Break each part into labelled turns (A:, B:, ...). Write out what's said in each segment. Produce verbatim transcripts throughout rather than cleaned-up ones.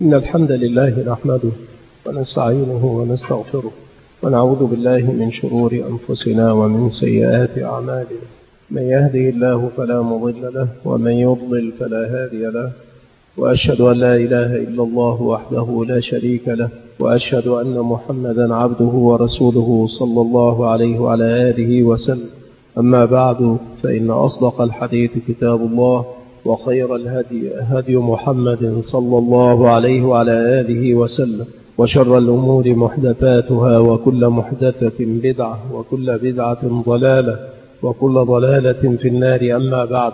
A: إن الحمد لله نحمده ونستعينه ونستغفره ونعوذ بالله من شرور أنفسنا ومن سيئات أعمالنا. من يهدي الله فلا مضل له ومن يضلل فلا هادي له، وأشهد أن لا إله إلا الله وحده لا شريك له، وأشهد أن محمدا عبده ورسوله صلى الله عليه وعلى آله وسلم. أما بعد، فإن أصدق الحديث كتاب الله، وخير الهدي هدي محمد صلى الله عليه وعلى آله وسلم، وشر الأمور محدثاتها، وكل محدثة بدعة، وكل بدعة ضلالة، وكل ضلالة في النار. أما بعد،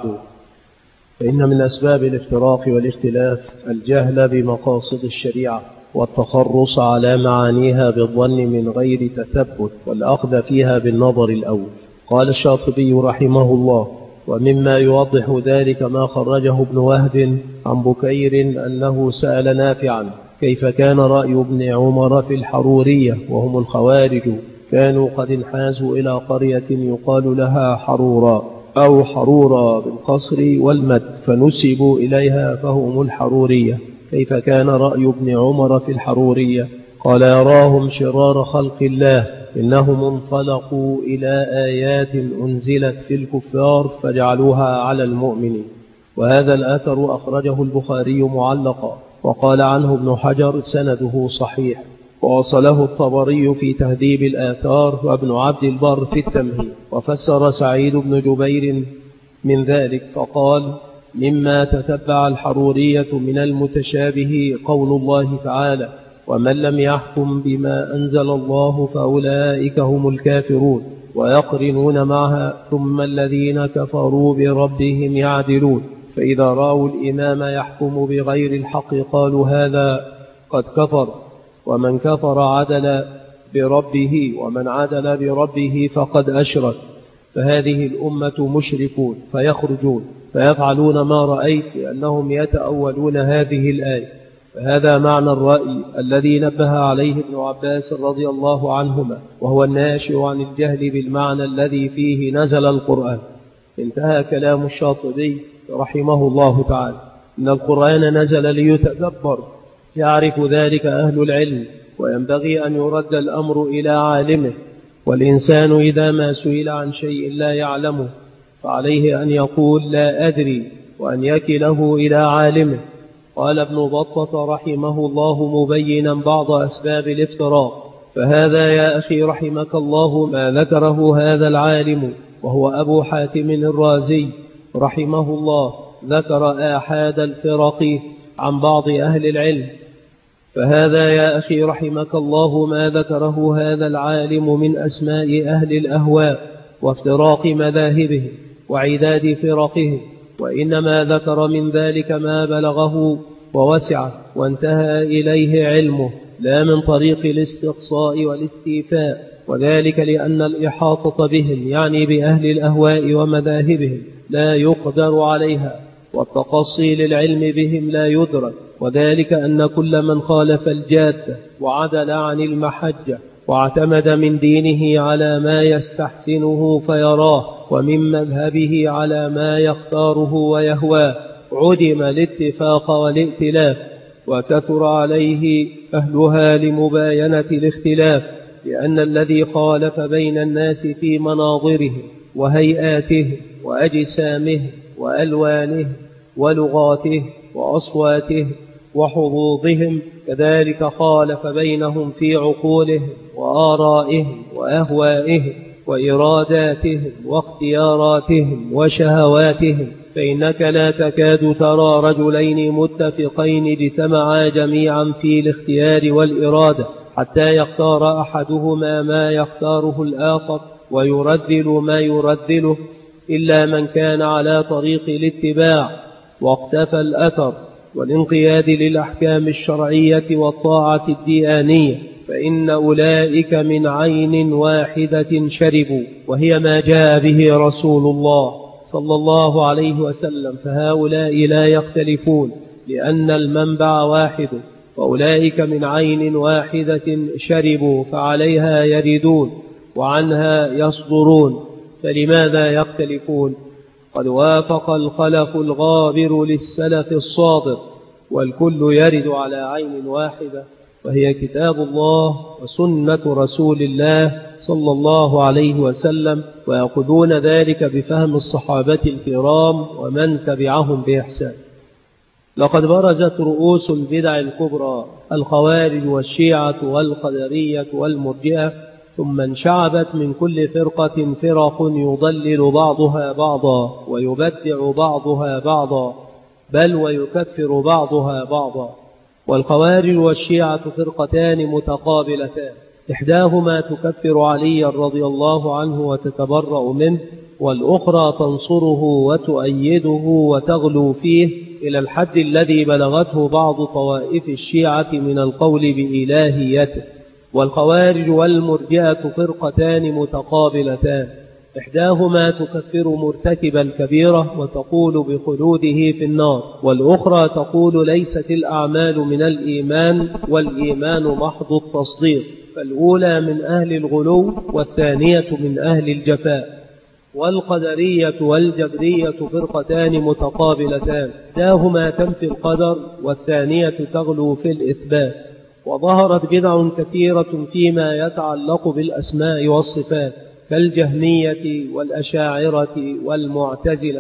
A: فإن من أسباب الافتراق والاختلاف الجهل بمقاصد الشريعة، والتخرص على معانيها بالظن من غير تثبت، والأخذ فيها بالنظر الأول. قال الشاطبي رحمه الله: ومما يوضح ذلك ما خرجه ابن وهب عن بكير أنه سأل نافعا كيف كان رأي ابن عمر في الحرورية وهم الخوارج، كانوا قد انحازوا إلى قرية يقال لها حرورا أو حرورا بالقصر والمد، فنسبوا إليها فهم الحرورية. كيف كان رأي ابن عمر في الحرورية؟ قال: يراهم شرار خلق الله، إنهم انطلقوا إلى آيات أنزلت في الكفار فجعلوها على المؤمنين. وهذا الأثر أخرجه البخاري معلقا، وقال عنه ابن حجر سنده صحيح، ووصله الطبري في تهذيب الآثار، وابن عبد البر في التمهيد. وفسر سعيد بن جبير من ذلك فقال: مما تتبع الحرورية من المتشابه قول الله تعالى: ومن لم يحكم بما أنزل الله فأولئك هم الكافرون، ويقرنون معها: ثم الذين كفروا بربهم يعدلون، فإذا رأوا الإمام يحكم بغير الحق قالوا هذا قد كفر، ومن كفر عدل بربه، ومن عدل بربه فقد أشرك. فهذه الأمة مشركون فيخرجون فيفعلون ما رأيت، لأنهم يتأولون هذه الآية. فهذا معنى الرأي الذي نبه عليه ابن عباس رضي الله عنهما، وهو الناشئ عن الجهل بالمعنى الذي فيه نزل القرآن. انتهى كلام الشاطبي رحمه الله تعالى: إن القرآن نزل ليتدبر، يعرف ذلك أهل العلم، وينبغي أن يرد الأمر إلى عالمه. والإنسان إذا ما سئل عن شيء لا يعلمه فعليه أن يقول لا أدري، وأن يكله إلى عالمه. قال ابن بطة رحمه الله مبينا بعض أسباب الافتراق: فهذا يا أخي رحمك الله ما ذكره هذا العالم، وهو أبو حاتم الرازي رحمه الله، ذكر آحاد الفرق عن بعض أهل العلم. فهذا يا أخي رحمك الله ما ذكره هذا العالم من أسماء أهل الأهواء وافتراق مذاهبهم وعداد فرقهم، وإنما ذكر من ذلك ما بلغه ووسعه وانتهى إليه علمه، لا من طريق الاستقصاء والاستيفاء، وذلك لأن الإحاطة بهم يعني بأهل الأهواء ومذاهبهم لا يقدر عليها، والتقصي للعلم بهم لا يدرك، وذلك أن كل من خالف الجادة وعدل عن المحجة واعتمد من دينه على ما يستحسنه فيراه، ومن مذهبه على ما يختاره ويهواه، عدم الاتفاق والائتلاف، وكثر عليه أهلها لمباينة الاختلاف، لأن الذي خالف بين الناس في مناظرهم وهيئاتهم وأجسامهم وألوانهم ولغاتهم وأصواتهم وحظوظهم، كذلك خالف بينهم في عقولهم وآرائهم وأهوائهم وإراداتهم واختياراتهم وشهواتهم. فإنك لا تكاد ترى رجلين متفقين اجتمعا جميعا في الاختيار والإرادة حتى يختار أحدهما ما يختاره الآخر ويرذل ما يرذله، إلا من كان على طريق الاتباع واقتفى الأثر والانقياد للأحكام الشرعية والطاعة الديانية، فإن أولئك من عين واحدة شربوا، وهي ما جاء به رسول الله صلى الله عليه وسلم. فهؤلاء لا يختلفون لأن المنبع واحد، فأولئك من عين واحدة شربوا فعليها يردون وعنها يصدرون، فلماذا يختلفون؟ قد وافق الخلف الغابر للسلف الصادق والكل يرد على عين واحدة، وهي كتاب الله وسنة رسول الله صلى الله عليه وسلم، ويأخذون ذلك بفهم الصحابة الكرام ومن تبعهم بإحسان. لقد برزت رؤوس البدع الكبرى الخوارج والشيعة والقدرية والمرجئة، ثم انشعبت من كل فرقة فرق يضلل بعضها بعضا ويبدع بعضها بعضا، بل ويكفر بعضها بعضا. والخوارج والشيعة فرقتان متقابلتان، إحداهما تكفر عليا رضي الله عنه وتتبرأ منه، والأخرى تنصره وتؤيده وتغلو فيه إلى الحد الذي بلغته بعض طوائف الشيعة من القول بإلهيته. والخوارج والمرجئة فرقتان متقابلتان، إحداهما تكفر مرتكب الكبيرة وتقول بخلوده في النار، والأخرى تقول ليست الأعمال من الإيمان والإيمان محض التصديق، فالأولى من أهل الغلو والثانية من أهل الجفاء. والقدرية والجبرية فرقتان متقابلتان، إحداهما تنفي القدر والثانية تغلو في الإثبات. وظهرت بدع كثيرة فيما يتعلق بالأسماء والصفات كالجهمية والأشاعرة والمعتزلة،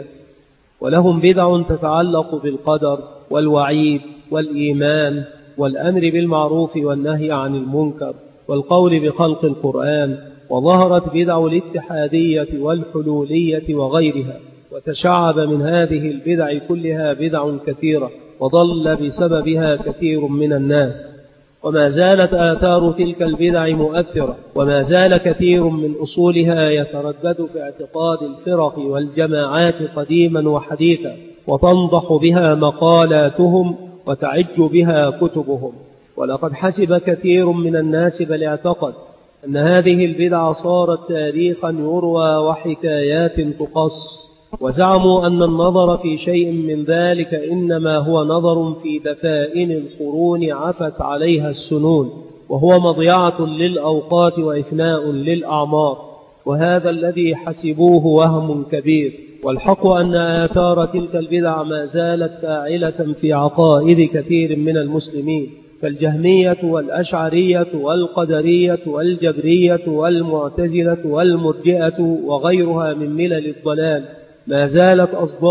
A: ولهم بدع تتعلق بالقدر والوعيد والإيمان والأمر بالمعروف والنهي عن المنكر والقول بخلق القرآن. وظهرت بدع الاتحادية والحلولية وغيرها، وتشعب من هذه البدع كلها بدع كثيرة، وضل بسببها كثير من الناس. وما زالت آثار تلك البدع مؤثرة، وما زال كثير من أصولها يتردد في اعتقاد الفرق والجماعات قديما وحديثا، وتنضح بها مقالاتهم وتعج بها كتبهم. ولقد حسب كثير من الناس بل اعتقد أن هذه البدع صارت تاريخا يروى وحكايات تقص، وزعموا أن النظر في شيء من ذلك إنما هو نظر في دفائن القرون عفت عليها السنون، وهو مضيعة للأوقات وإفناء للأعمار، وهذا الذي حسبوه وهم كبير. والحق أن آثار تلك البدع ما زالت فاعلة في عقائد كثير من المسلمين، فالجهمية والأشعرية والقدرية والجبرية والمعتزلة والمرجئة وغيرها من ملل الضلال ما زالت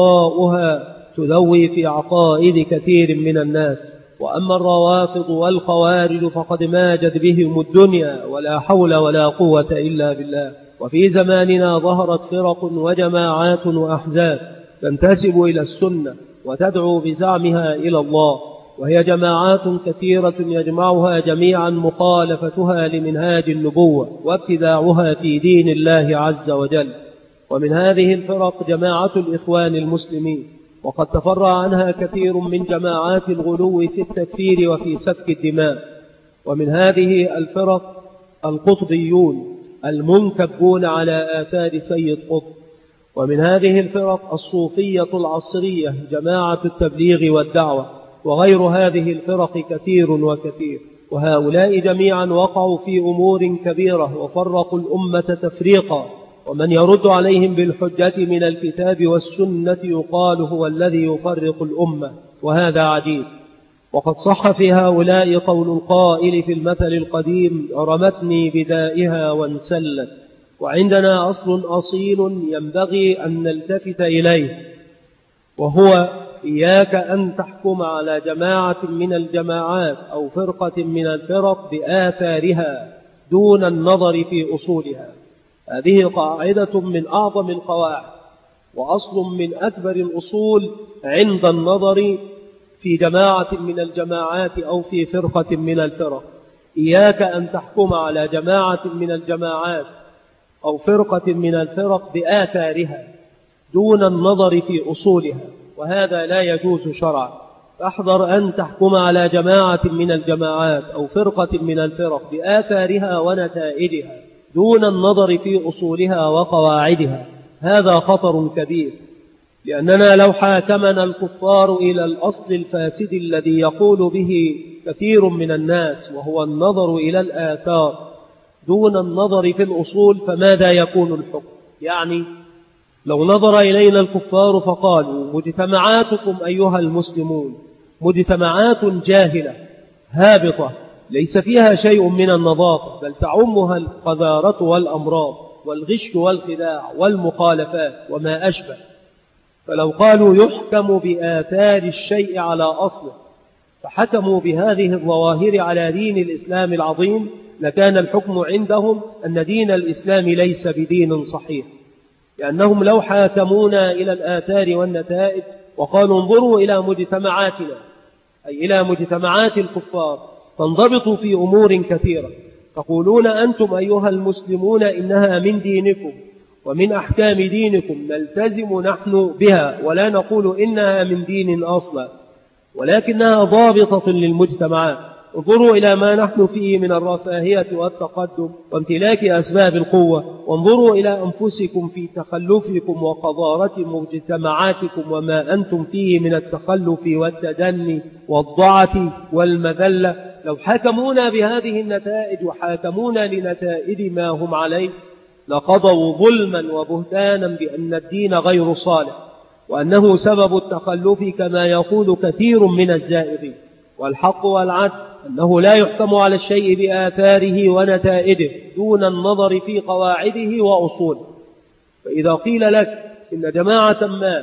A: أصداؤها تلوي في عقائد كثير من الناس. وأما الروافض والخوارج فقد ماجت بهم الدنيا ولا حول ولا قوة إلا بالله. وفي زماننا ظهرت فرق وجماعات وأحزاب تنتسب إلى السنة وتدعو بزعمها إلى الله، وهي جماعات كثيرة يجمعها جميعا مخالفتها لمنهاج النبوة وابتداعها في دين الله عز وجل. ومن هذه الفرق جماعة الإخوان المسلمين، وقد تفرع عنها كثير من جماعات الغلو في التكفير وفي سفك الدماء. ومن هذه الفرق القطبيون المنكبون على آثار سيد قطب. ومن هذه الفرق الصوفية العصرية جماعة التبليغ والدعوة، وغير هذه الفرق كثير وكثير. وهؤلاء جميعا وقعوا في أمور كبيرة وفرقوا الأمة تفريقا، ومن يرد عليهم بالحجة من الكتاب والسنة يقال هو الذي يفرق الأمة، وهذا عجيب. وقد صح في هؤلاء قول القائل في المثل القديم: رمتني بدائها وانسلت. وعندنا أصل أصيل ينبغي أن نلتفت إليه، وهو إياك أن تحكم على جماعة من الجماعات أو فرقة من الفرق بآثارها دون النظر في أصولها. هذه قاعدة من أعظم القواعد، وأصل من أكبر الأصول عند النظر في جماعة من الجماعات أو في فرقة من الفرق. إياك أن تحكم على جماعة من الجماعات أو فرقة من الفرق بآثارها دون النظر في أصولها، وهذا لا يجوز شرعا. فاحذر أن تحكم على جماعة من الجماعات أو فرقة من الفرق بآثارها ونتائجها دون النظر في أصولها وقواعدها، هذا خطر كبير. لأننا لو حاكمنا الكفار إلى الأصل الفاسد الذي يقول به كثير من الناس، وهو النظر إلى الآثار دون النظر في الأصول، فماذا يكون الحكم؟ يعني لو نظر إلينا الكفار فقالوا: مجتمعاتكم أيها المسلمون مجتمعات جاهلة هابطة ليس فيها شيء من النظافة، بل تعمها القذارة والأمراض والغش والخداع والمخالفات وما أشبه. فلو قالوا يحكم بآثار الشيء على أصله فحكموا بهذه الظواهر على دين الإسلام العظيم، لكان الحكم عندهم أن دين الإسلام ليس بدين صحيح، لأنهم لو حاكمونا إلى الآثار والنتائج وقالوا انظروا إلى مجتمعاتنا، أي إلى مجتمعات الكفار، فانضبطوا في أمور كثيرة، تقولون أنتم أيها المسلمون إنها من دينكم ومن أحكام دينكم نلتزم نحن بها، ولا نقول إنها من دين أصلا، ولكنها ضابطة للمجتمعات. انظروا إلى ما نحن فيه من الرفاهية والتقدم وامتلاك أسباب القوة، وانظروا إلى أنفسكم في تخلفكم وقذارة مجتمعاتكم وما أنتم فيه من التخلف والتدني والضعف والمذلة. لو حكمونا بهذه النتائج وحاكمونا لنتائج ما هم عليه لقضوا ظلما وبهتانا بأن الدين غير صالح وأنه سبب التخلف كما يقول كثير من الزائغين. والحق والعدل أنه لا يحكم على الشيء بآثاره ونتائجه دون النظر في قواعده وأصوله. فإذا قيل لك إن جماعة ما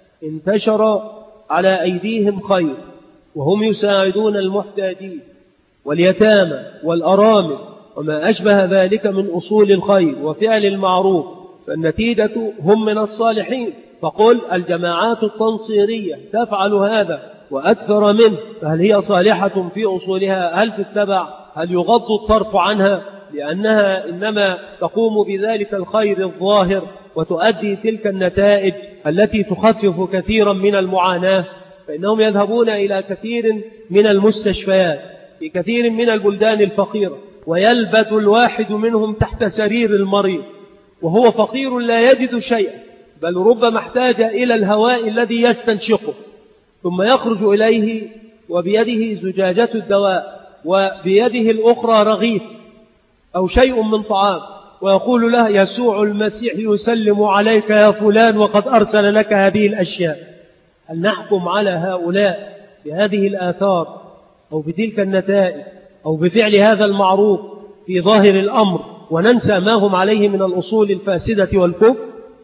A: انتشر على أيديهم خير وهم يساعدون المحتاجين واليتامى والأرامل وما أشبه ذلك من أصول الخير وفعل المعروف، فالنتيجة هم من الصالحين، فقل الجماعات التنصيرية تفعل هذا وأكثر منه، فهل هي صالحة في أصولها؟ هل تتبع؟ هل يغض الطرف عنها؟ لأنها إنما تقوم بذلك الخير الظاهر وتؤدي تلك النتائج التي تخفف كثيرا من المعاناة. فإنهم يذهبون إلى كثير من المستشفيات في كثير من البلدان الفقيرة ويلبث الواحد منهم تحت سرير المريض وهو فقير لا يجد شيئا، بل ربما احتاج إلى الهواء الذي يستنشقه، ثم يخرج إليه وبيده زجاجة الدواء وبيده الأخرى رغيف أو شيء من طعام، ويقول له يسوع المسيح يسلم عليك يا فلان وقد أرسل لك هذه الأشياء. هل نحكم على هؤلاء بهذه الآثار أو بتلك النتائج أو بفعل هذا المعروف في ظاهر الأمر وننسى ما هم عليه من الأصول الفاسدة والكفر؟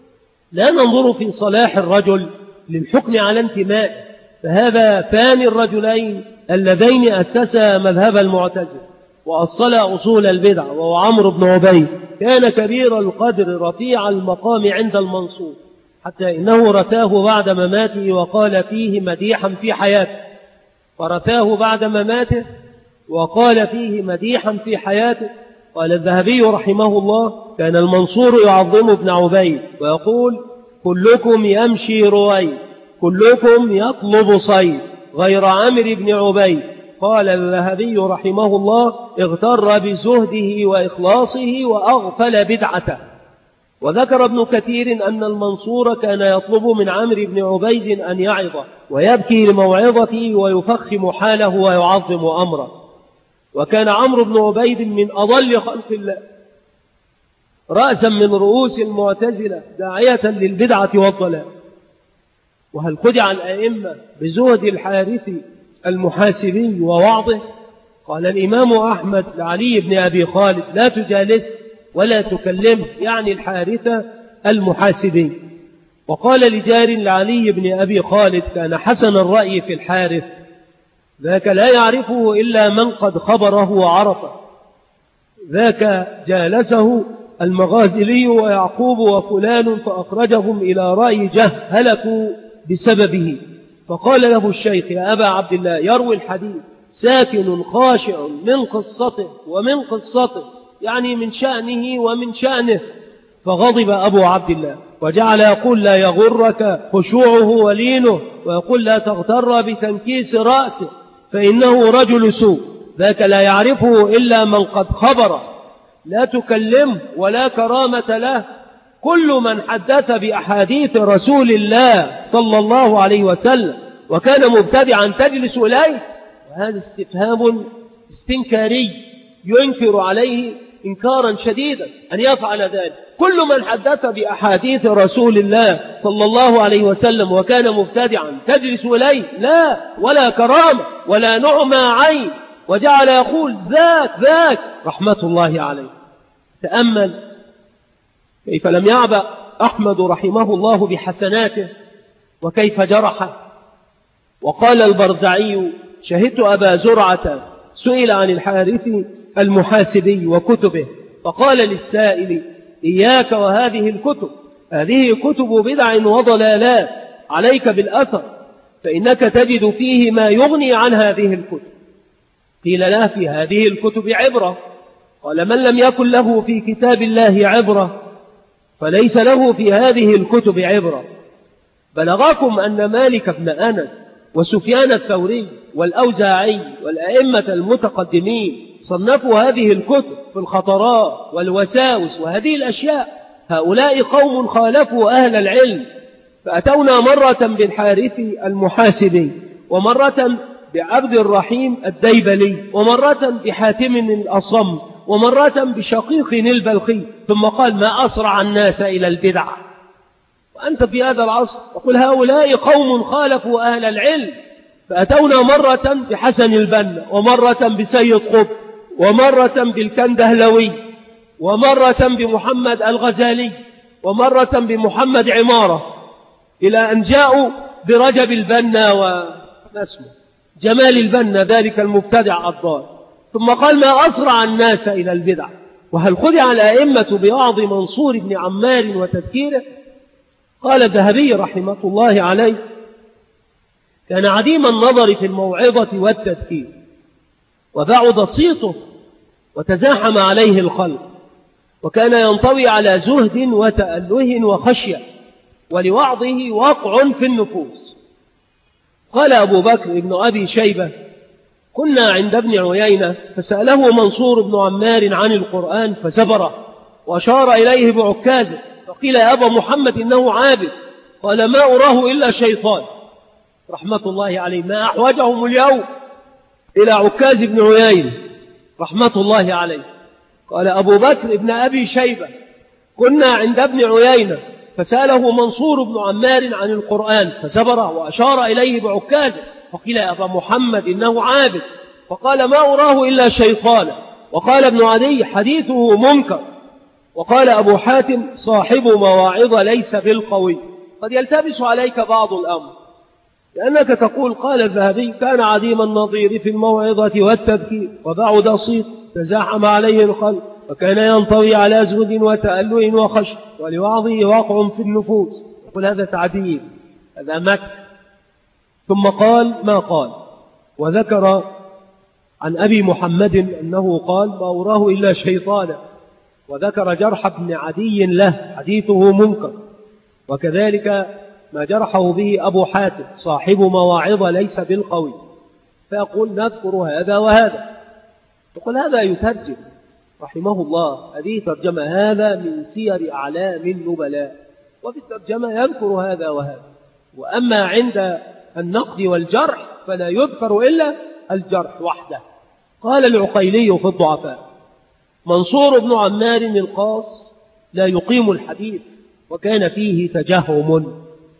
A: لا ننظر في صلاح الرجل للحكم على انتمائه، فهذا ثاني الرجلين اللذين أسسا مذهب المعتزلة وأصلا أصول البدع، وهو عمرو بن عبيد، كان كبير القدر رفيع المقام عند المنصور، حتى إنه رثاه بعد مماته وقال فيه مديحا في حياته، فرثاه بعد مماته وقال فيه مديحا في حياته. قال الذهبي رحمه الله كان المنصور يعظم ابن عبيد ويقول كلكم يمشي رويد كلكم يطلب صيد غير عمرو بن عبيد. قال الذهبي رحمه الله اغتر بزهده وإخلاصه وأغفل بدعته. وذكر ابن كثير أن المنصور كان يطلب من عمرو بن عبيد أن يعظه ويبكي لموعظته ويفخم حاله ويعظم أمره. وكان عمرو بن عبيد من أضل خلق الله رأسا من رؤوس المعتزلة داعية للبدعة والضلال. وهل خدع الأئمة بزهد الحارث المحاسبي ووعظه؟ قال الإمام أحمد لعلي بن أبي خالد لا تجالس ولا تكلمه، يعني الحارث المحاسبي. وقال لجار لعلي بن أبي خالد كان حسن الرأي في الحارث، ذاك لا يعرفه إلا من قد خبره وعرفه، ذاك جالسه المغازلي ويعقوب وفلان فأخرجهم إلى رأي جه هلكوا بسببه. فقال له الشيخ يا أبا عبد الله يروي الحديث ساكن خاشع من قصته ومن قصته، يعني من شأنه ومن شأنه. فغضب أبو عبد الله وجعل يقول لا يغرك خشوعه ولينه، ويقول لا تغتر بتنكيس رأسه فإنه رجل سوء، ذاك لا يعرفه إلا من قد خبره، لا تكلمه ولا كرامة له. كل من حدث بأحاديث رسول الله صلى الله عليه وسلم وكان مبتدعا تجلس إليه. وهذا استفهام استنكاري ينكر عليه إنكارا شديدا أن يفعل ذلك. كل من حدث بأحاديث رسول الله صلى الله عليه وسلم وكان مبتدعا تجلس إليه؟ لا، ولا كرامة ولا نعمى عين، وجعل يقول ذاك ذاك رحمة الله عليه. تأمل كيف لم يعبأ أحمد رحمه الله بحسناته وكيف جرحه. وقال البردعي: شهدت أبا زرعة سئل عن الحارث المحاسبي وكتبه فقال للسائل: إياك وهذه الكتب، هذه كتب بدع وضلالات، عليك بالأثر فإنك تجد فيه ما يغني عن هذه الكتب. قيل له: في هذه الكتب عبرة. قال: من لم يكن له في كتاب الله عبرة فليس له في هذه الكتب عبرة. بلغكم أن مالك بن أنس وسفيان الثوري والأوزاعي والأئمة المتقدمين صنفوا هذه الكتب في الخطرات والوساوس وهذه الأشياء. هؤلاء قوم خالفوا أهل العلم، فأتونا مرة بالحارث المحاسبي، ومرة بعبد الرحيم الديبلي، ومرة بحاتم الأصم، ومرة بشقيق البلخي، ثم قال: ما أسرع الناس إلى البدع. وأنت في هذا العصر تقول هؤلاء قوم خالفوا أهل العلم. فأتونا مرة بحسن البنا، ومرة بسيد قطب، ومرة بالكندهلوي، ومرة بمحمد الغزالي، ومرة بمحمد عمارة، إلى أن جاءوا برجب البنا واسمه جمال البنا ذلك المبتدع الضال. ثم قال: ما أسرع الناس إلى البدع. وهل خدع الأئمة بوعظ منصور بن عمار وتذكيره؟ قال الذهبي رحمه الله عليه: كان عديم النظر في الموعظة والتذكير، وبعد صيته وتزاحم عليه الخلق، وكان ينطوي على زهد وتأله وخشية، ولوعظه وقع في النفوس. قال أبو بكر ابن أبي شيبة: كنا عند ابن عيينة فسأله منصور بن عمار عن القرآن فسبره وأشار إليه بعكازه، فقيل: يا أبا محمد إنه عابد. قال: ما أراه إلا شيطان رحمة الله عليه. ما أحوجهم اليوم إلى عكاز بن عيينة رحمة الله عليه. قال أبو بكر ابن أبي شيبة: كنا عند ابن عيينة فسأله منصور بن عمار عن القرآن فسبره وأشار إليه بعكازه، فقيل: يا أبا محمد إنه عابد. فقال: ما أراه إلا شيطانا. وقال ابن عدي: حديثه منكر. وقال أبو حاتم: صاحب مواعظ ليس بالقوي. قد يلتبس عليك بعض الأمر، لأنك تقول: قال الذهبي: كان عديم النظير في الموعظة والتذكير، وبعد صيت تزاحم عليه الخلق، وكان ينطوي على زهد وتأله وخشب، ولوعظه واقع في النفوس. يقول: هذا تعديل، هذا مكر. ثم قال ما قال، وذكر عن أبي محمد أنه قال: ما أراه إلا شيطانا. وذكر جرح ابن عدي له، حديثه منكر. وكذلك ما جرحه به أبو حاتم: صاحب مواعظ ليس بالقوي. فيقول: نذكر هذا وهذا. تقول: هذا يترجم رحمه الله، هذه ترجمة، هذا من سير أعلام النبلاء، وفي الترجمة يذكر هذا وهذا. وأما عند النقد والجرح فلا يذكر إلا الجرح وحده. قال العقيلي في الضعفاء: منصور بن عمار القاص لا يقيم الحديث، وكان فيه تجهم.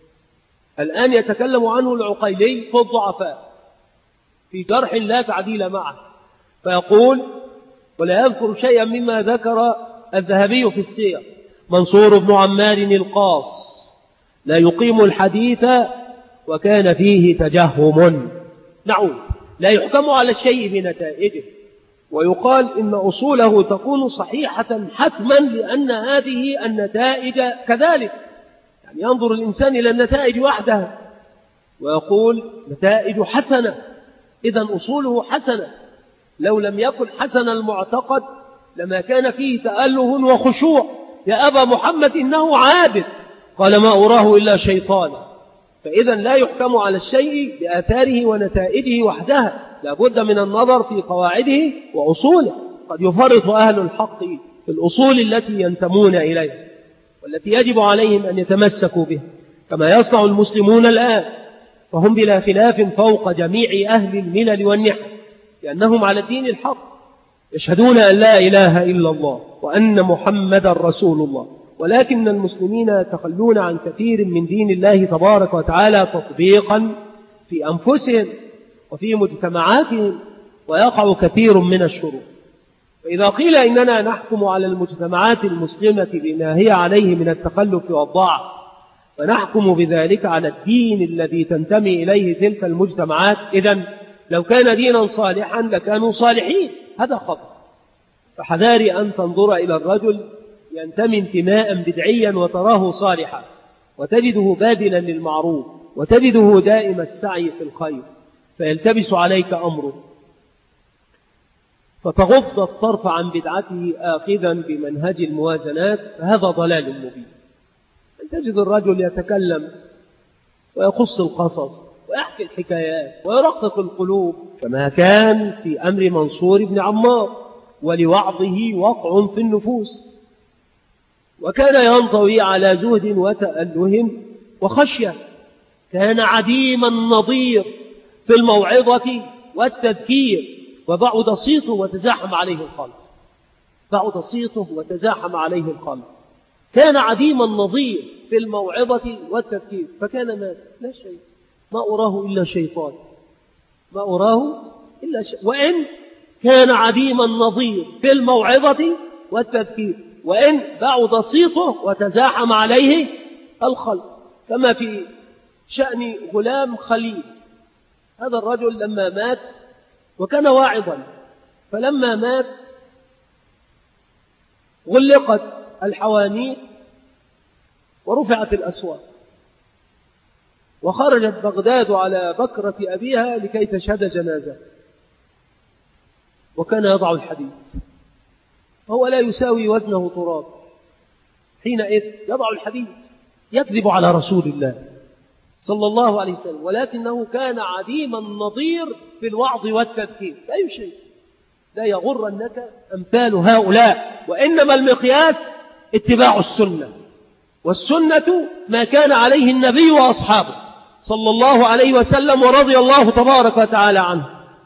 A: الآن يتكلم عنه العقيلي في الضعفاء في جرح لا تعديل معه، فيقول: ولا يذكر شيئا مما ذكر الذهبي في السير: منصور بن عمار القاص لا يقيم الحديث وكان فيه تجهم. نعود: لا يحكم على الشيء بنتائجه، ويقال إن أصوله تكون صحيحة حتما لأن هذه النتائج كذلك. يعني ينظر الإنسان إلى النتائج وحدها ويقول: نتائج حسنة، إذن أصوله حسنة. لو لم يكن حسن المعتقد لما كان فيه تأله وخشوع. يا أبا محمد إنه عابد. قال: ما أراه إلا شيطان. فإذا لا يحكم على الشيء بآثاره ونتائجه وحدها، لا بد من النظر في قواعده وأصوله. قد يفرط أهل الحق في الأصول التي ينتمون إليها والتي يجب عليهم أن يتمسكوا بها، كما يصنع المسلمون الآن، فهم بلا خلاف فوق جميع أهل الملل والنحل، لأنهم على الدين الحق، يشهدون أن لا إله إلا الله وأن محمد رسول الله، ولكن المسلمين يتخلون عن كثير من دين الله تبارك وتعالى تطبيقا في أنفسهم وفي مجتمعاتهم، ويقع كثير من الشرور. فإذا قيل إننا نحكم على المجتمعات المسلمة بما هي عليه من التخلف والضعف، فنحكم بذلك على الدين الذي تنتمي إليه تلك المجتمعات، إذن لو كان دينا صالحا لكانوا صالحين، هذا خطأ. فحذاري أن تنظر إلى الرجل ينتمي انتماء بدعيا وتراه صالحا، وتجده بادلا للمعروف، وتجده دائم السعي في الخير، فيلتبس عليك أمره، فتغض الطرف عن بدعته آخذا بمنهج الموازنات، فهذا ضلال مبين. تجد الرجل يتكلم ويقص القصص ويحكي الحكايات ويرقق القلوب، كما كان في أمر منصور بن عمار، ولوعظه وقع في النفوس، وكان ينطوي على زهد وتأله وخشية، كان عديم النظير في الموعظة والتذكير، وبعد صيته وتزاحم عليه القلب، بعد صيته وتزاحم عليه القلب، كان عديم النظير في الموعظة والتذكير، فكان مات لا شيء، ما أراه إلا شيطان، ما أراه إلا شيء، وإن كان عديم النظير في الموعظة والتذكير، وإن بعد صيته وتزاحم عليه الخلق، كما في شأن غلام خليل. هذا الرجل لما مات وكان واعظا، فلما مات غلقت الحوانيت ورفعت الأسواق، وخرجت بغداد على بكرة أبيها لكي تشهد جنازة، وكان يضع الحديد، فهو لا يساوي وزنه تراب، حينئذ يضع الحديد يكذب على رسول الله صلى الله عليه وسلم، ولكنه كان عديم النظير في الوعظ والتذكير، لا شيء، لا يغرنك أمثال هؤلاء، وإنما المقياس اتباع السنة، والسنة ما كان عليه النبي وأصحابه صلى الله عليه وسلم ورضي الله تبارك وتعالى عنه.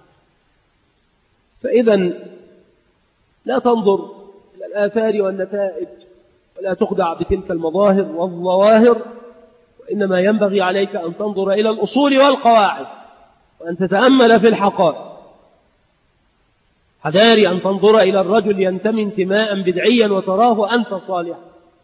A: فإذا لا تنظر إلى الآثار والنتائج، ولا تخدع بتلك المظاهر والظواهر، وإنما ينبغي عليك أن تنظر إلى الأصول والقواعد، وأن تتأمل في الحقائق. حذاري أن تنظر إلى الرجل ينتمي انتماء بدعيا وتراه أنت صالحا،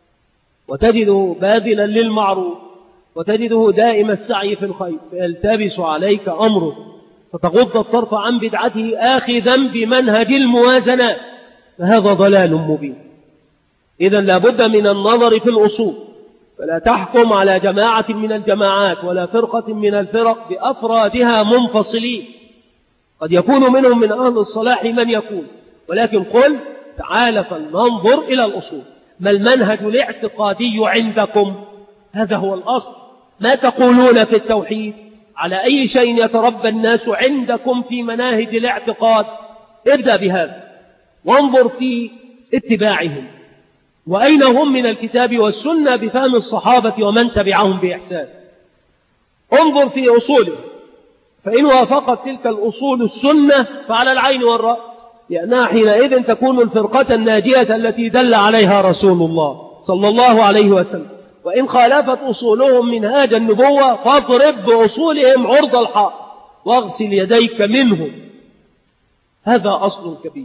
A: وتجده باذلا للمعروف، وتجده دائم السعي في الخير، فيلتبس عليك أمره، فتغض الطرف عن بدعته آخذا بمنهج الموازنات، فهذا ضلال مبين. إذن لابد من النظر في الأصول، فلا تحكم على جماعة من الجماعات ولا فرقة من الفرق بأفرادها منفصلين، قد يكون منهم من أهل الصلاح من يكون، ولكن قل تعال فلننظر إلى الأصول، ما المنهج الاعتقادي عندكم؟ هذا هو الأصل، ما تقولون في التوحيد؟ على أي شيء يتربى الناس عندكم في مناهج الاعتقاد؟ ابدأ بهذا، وانظر في اتباعهم، وأين هم من الكتاب والسنة بفهم الصحابة ومن تبعهم بإحسان. انظر في أصوله، فإن وافقت تلك الأصول السنة فعلى العين والرأس، لأنها حينئذ تكون الفرقة الناجية التي دل عليها رسول الله صلى الله عليه وسلم. وإن خالفت أصولهم منهاج النبوة فاضرب بأصولهم عرض الحائط واغسل يديك منهم، هذا أصل كبير.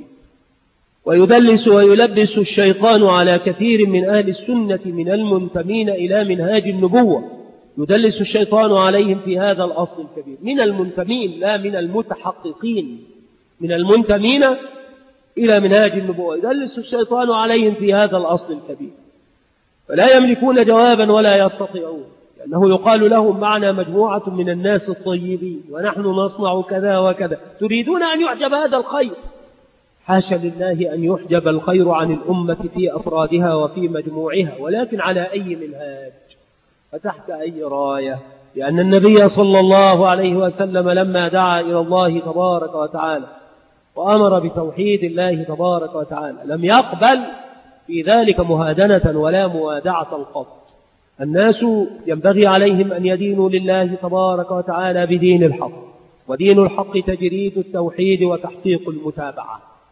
A: ويدلس ويلبس الشيطان على كثير من أهل السنة من المنتمين إلى منهاج النبوة، يدلس الشيطان عليهم في هذا الأصل الكبير، من المنتمين لا من المتحققين، من المنتمين إلى منهاج النبوة، يدلس الشيطان عليهم في هذا الأصل الكبير، فلا يملكون جوابا ولا يستطيعون، لأنه يقال لهم معنا مجموعة من الناس الطيبين ونحن نصنع كذا وكذا، تريدون أن يحجب هذا الخير؟ حاشا لله أن يحجب الخير عن الأمة في أفرادها وفي مجموعها، ولكن على أي منهاج فتحت أي راية؟ لأن النبي صلى الله عليه وسلم لما دعا إلى الله تبارك وتعالى وأمر بتوحيد الله تبارك وتعالى لم يقبل في ذلك مهادنة ولا موادعة قط. الناس ينبغي عليهم أن يدينوا لله تبارك وتعالى بدين الحق، ودين الحق تجريد التوحيد وتحقيق المتابعة،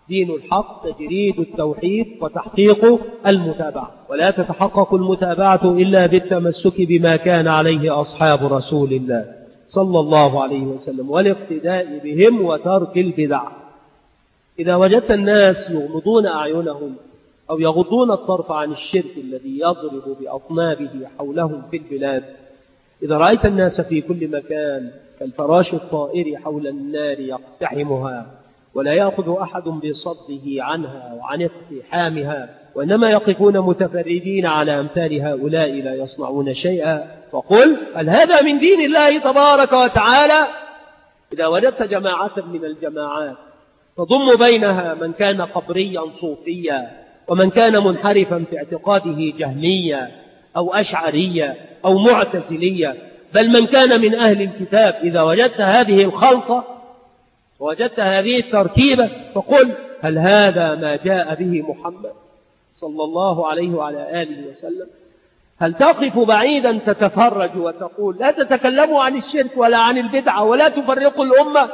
A: دين الحق تجريد التوحيد وتحقيق المتابعة، ولا تتحقق المتابعة إلا بالتمسك بما كان عليه أصحاب رسول الله صلى الله عليه وسلم والاقتداء بهم وترك البدع. إذا وجدت الناس يغمضون أعينهم أو يغضون الطرف عن الشرك الذي يضرب بأطنابه حولهم في البلاد، إذا رأيت الناس في كل مكان كالفراش الطائر حول النار يقتحمها ولا يأخذ أحد بصده عنها وعن اقتحامها، وإنما يقفون متفرجين على أمثال هؤلاء لا يصنعون شيئا، فقل هل هذا من دين الله تبارك وتعالى؟ إذا وجدت جماعة من الجماعات تضم بينها من كان قبريا صوفيا ومن كان منحرفا في اعتقاده جهميا أو أشعريا أو معتزليا، بل من كان من أهل الكتاب، إذا وجدت هذه الخلطة ووجدت هذه التركيبة فقل هل هذا ما جاء به محمد صلى الله عليه وعلى آله وسلم؟ هل تقف بعيدا تتفرج وتقول لا تتكلموا عن الشرك ولا عن البدعة ولا تفرقوا الأمة؟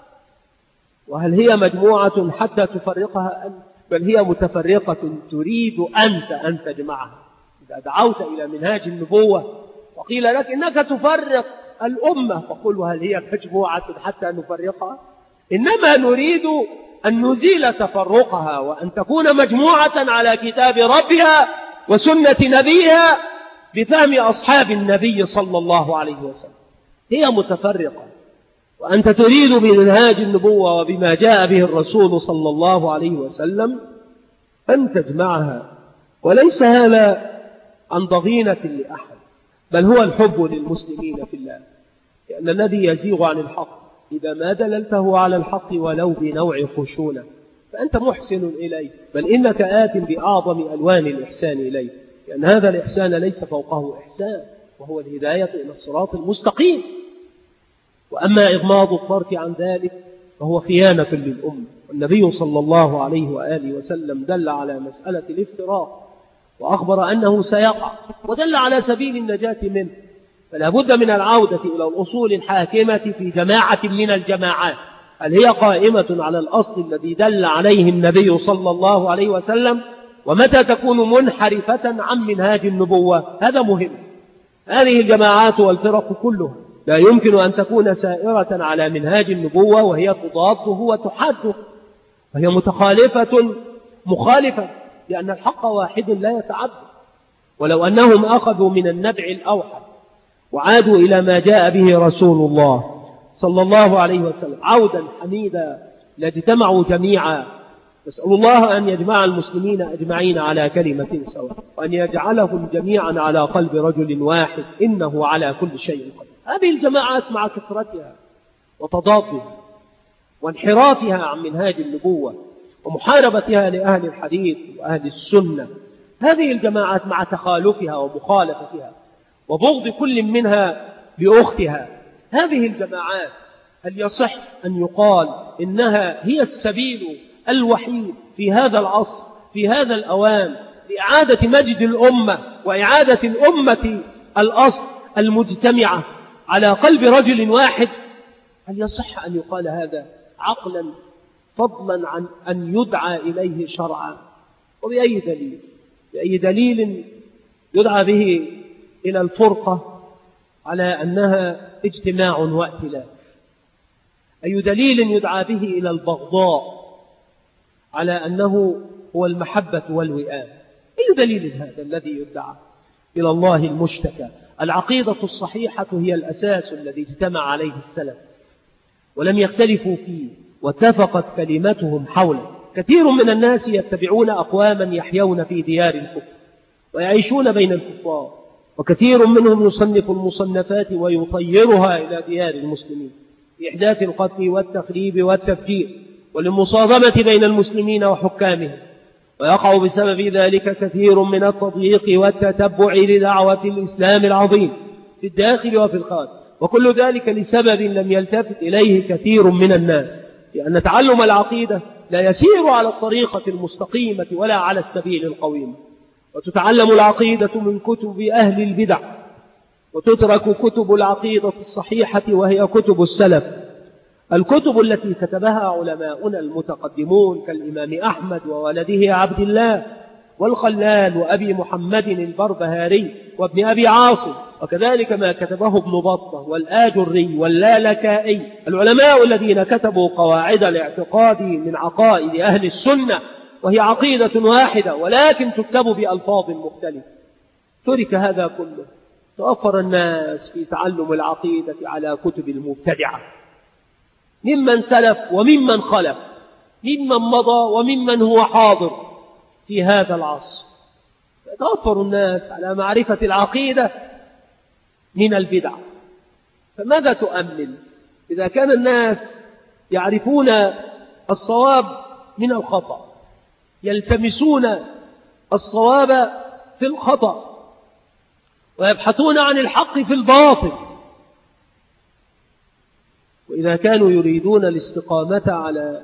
A: وهل هي مجموعة حتى تفرقها أنت؟ بل هي متفرقة تريد أنت أن تجمعها. إذا دعوت إلى منهاج النبوة وقيل لك إنك تفرق الأمة فقل هل هي مجموعة حتى نفرقها؟ إنما نريد أن نزيل تفرقها وأن تكون مجموعة على كتاب ربها وسنة نبيها بفهم أصحاب النبي صلى الله عليه وسلم. هي متفرقة وأنت تريد بمنهاج النبوة وبما جاء به الرسول صلى الله عليه وسلم أن تجمعها، وليس هذا عن ضغينة لأحد، بل هو الحب للمسلمين في الله، لأن الذي يزيغ عن الحق إذا ما دللته على الحق ولو بنوع خشونة فأنت محسن إليه، بل إنك آت بأعظم ألوان الإحسان إليه، لأن هذا الإحسان ليس فوقه إحسان، وهو الهداية إلى الصراط المستقيم. وأما إغماض الطرف عن ذلك فهو خيانة للأمة، والنبي صلى الله عليه وآله وسلم دل على مسألة الافتراق وأخبر أنه سيقع ودل على سبيل النجاة منه، فلا بد من العودة إلى الأصول الحاكمة في جماعة من الجماعات. هل هي قائمة على الأصل الذي دل عليه النبي صلى الله عليه وسلم؟ ومتى تكون منحرفة عن منهاج النبوة؟ هذا مهم. هذه الجماعات والفرق كلها لا يمكن أن تكون سائرة على منهاج النبوة وهي تضاده وتحاده، وهي متخالفة مخالفة، لأن الحق واحد لا يتعدد. ولو أنهم أخذوا من النبع الأوحد وعادوا إلى ما جاء به رسول الله صلى الله عليه وسلم عودا حميدا لاجتمعوا جميعا. نسأل الله أن يجمع المسلمين أجمعين على كلمة سواء، وأن يجعلهم جميعا على قلب رجل واحد، إنه على كل شيء قدير. هذه الجماعات مع كثرتها وتضادها وانحرافها عن منهاج النبوة ومحاربتها لأهل الحديث وأهل السنة، هذه الجماعات مع تخالفها ومخالفتها وبغض كل منها لأختها، هذه الجماعات هل يصح أن يقال إنها هي السبيل الوحيد في هذا العصر في هذا الأوان لإعادة مجد الأمة وإعادة الأمة الأصل المجتمعة على قلب رجل واحد؟ هل يصح أن يقال هذا عقلا فضلا عن أن يدعى إليه شرعا؟ وبأي دليل؟ بأي دليل يدعى به إلى الفرقة على أنها اجتماع وائتلاف؟ أي دليل يدعى به إلى البغضاء على أنه هو المحبة والوئام؟ أي دليل هذا الذي يدعى؟ إلى الله المشتكى. العقيدة الصحيحة هي الأساس الذي اجتمع عليه السلف ولم يختلفوا فيه واتفقت كلمتهم حوله. كثير من الناس يتبعون أقواما يحيون في ديار الكفر ويعيشون بين الكفار، وكثير منهم يصنف المصنفات ويطيرها إلى ديار المسلمين لإحداث القتل والتخريب والتفجير وللمصادمة بين المسلمين وحكامهم، ويقع بسبب ذلك كثير من التضييق والتتبع لدعوة الإسلام العظيم في الداخل وفي الخارج، وكل ذلك لسبب لم يلتفت إليه كثير من الناس، لأن تعلم العقيدة لا يسير على الطريقة المستقيمة ولا على السبيل القويم، وتتعلم العقيدة من كتب أهل البدع وتترك كتب العقيدة الصحيحة وهي كتب السلف.
B: الكتب التي كتبها علماؤنا المتقدمون كالإمام أحمد وولده عبد الله والخلال وأبي محمد البربهاري وابن أبي عاصم، وكذلك ما كتبه ابن بطة والآجري واللالكائي، العلماء الذين كتبوا قواعد الاعتقاد من عقائد أهل السنة، وهي عقيدة واحدة ولكن تكتب بألفاظ مختلفة. ترك هذا كله، توفر الناس في تعلم العقيدة على كتب المبتدعة ممن سلف وممن خلف، ممن مضى وممن هو حاضر في هذا العصر. يتوفر الناس على معرفة العقيدة من البدع. فماذا تؤمن إذا كان الناس يعرفون الصواب من الخطأ، يلتمسون الصواب في الخطأ، ويبحثون عن الحق في الباطل، وإذا كانوا يريدون الاستقامة على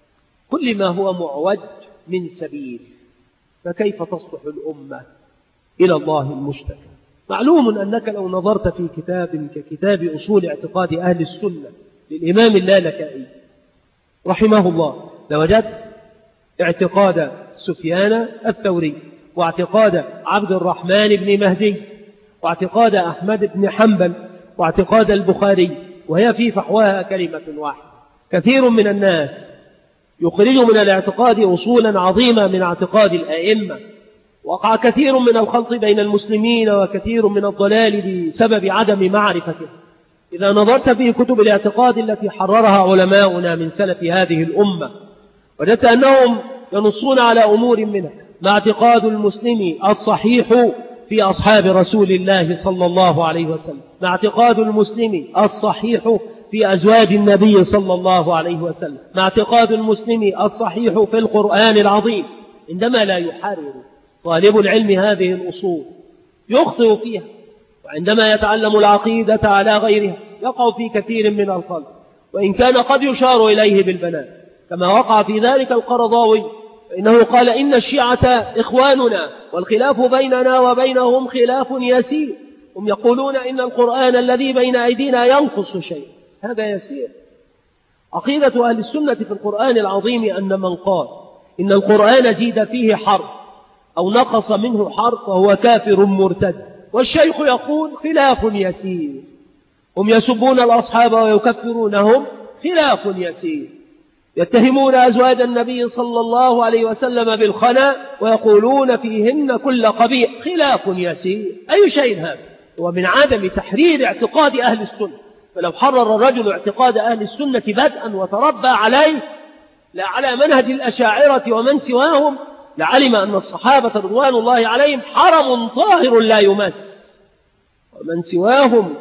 B: كل ما هو معوج من سبيل، فكيف تصلح الأمة إلى الله المشتكى؟ معلوم أنك لو نظرت في كتاب ككتاب أصول اعتقاد أهل السنة للإمام اللالكائي رحمه الله لوجدت اعتقاد سفيان الثوري، واعتقاد عبد الرحمن بن مهدي، واعتقاد أحمد بن حنبل، واعتقاد البخاري، وهي في فحواها كلمة واحدة. كثير من الناس يخرج من الاعتقاد أصولا عظيمة من اعتقاد الآئمة. وقع كثير من الخلط بين المسلمين وكثير من الضلال بسبب عدم معرفته. إذا نظرت في كتب الاعتقاد التي حررها علماؤنا من سلف هذه الأمة وجدت أنهم ينصون على أمور منها: ما اعتقاد المسلم الصحيح في أصحاب رسول الله صلى الله عليه وسلم، ما اعتقاد المسلم الصحيح في أزواج النبي صلى الله عليه وسلم، ما اعتقاد المسلم الصحيح في القرآن العظيم. عندما لا يحرر طالب العلم هذه الأصول يخطئ فيها، وعندما يتعلم العقيدة على غيرها يقع في كثير من الخلط، وإن كان قد يشار إليه بالبنان كما وقع في ذلك القرضاوي، فإنه قال: إن الشيعة إخواننا والخلاف بيننا وبينهم خلاف يسير، هم يقولون إن القرآن الذي بين أيدينا ينقص شيء، هذا يسير. عقيدة أهل السنة في القرآن العظيم أن من قال إن القرآن زيد فيه حرف أو نقص منه حرف فهو كافر مرتد. والشيخ يقول: خلاف يسير. هم يسبون الأصحاب ويكفرونهم، خلاف يسير. يتهمون أزواج النبي صلى الله عليه وسلم بالخنا ويقولون فيهن كل قبيح، خلاف يسير. أي شيء هذا؟ هو من عدم تحرير اعتقاد أهل السنة. فلو حرر الرجل اعتقاد أهل السنة بدءا وتربى عليه لا على منهج الأشاعرة ومن سواهم لعلم أن الصحابة رضوان الله عليهم حرم طاهر لا يمس، ومن سواهم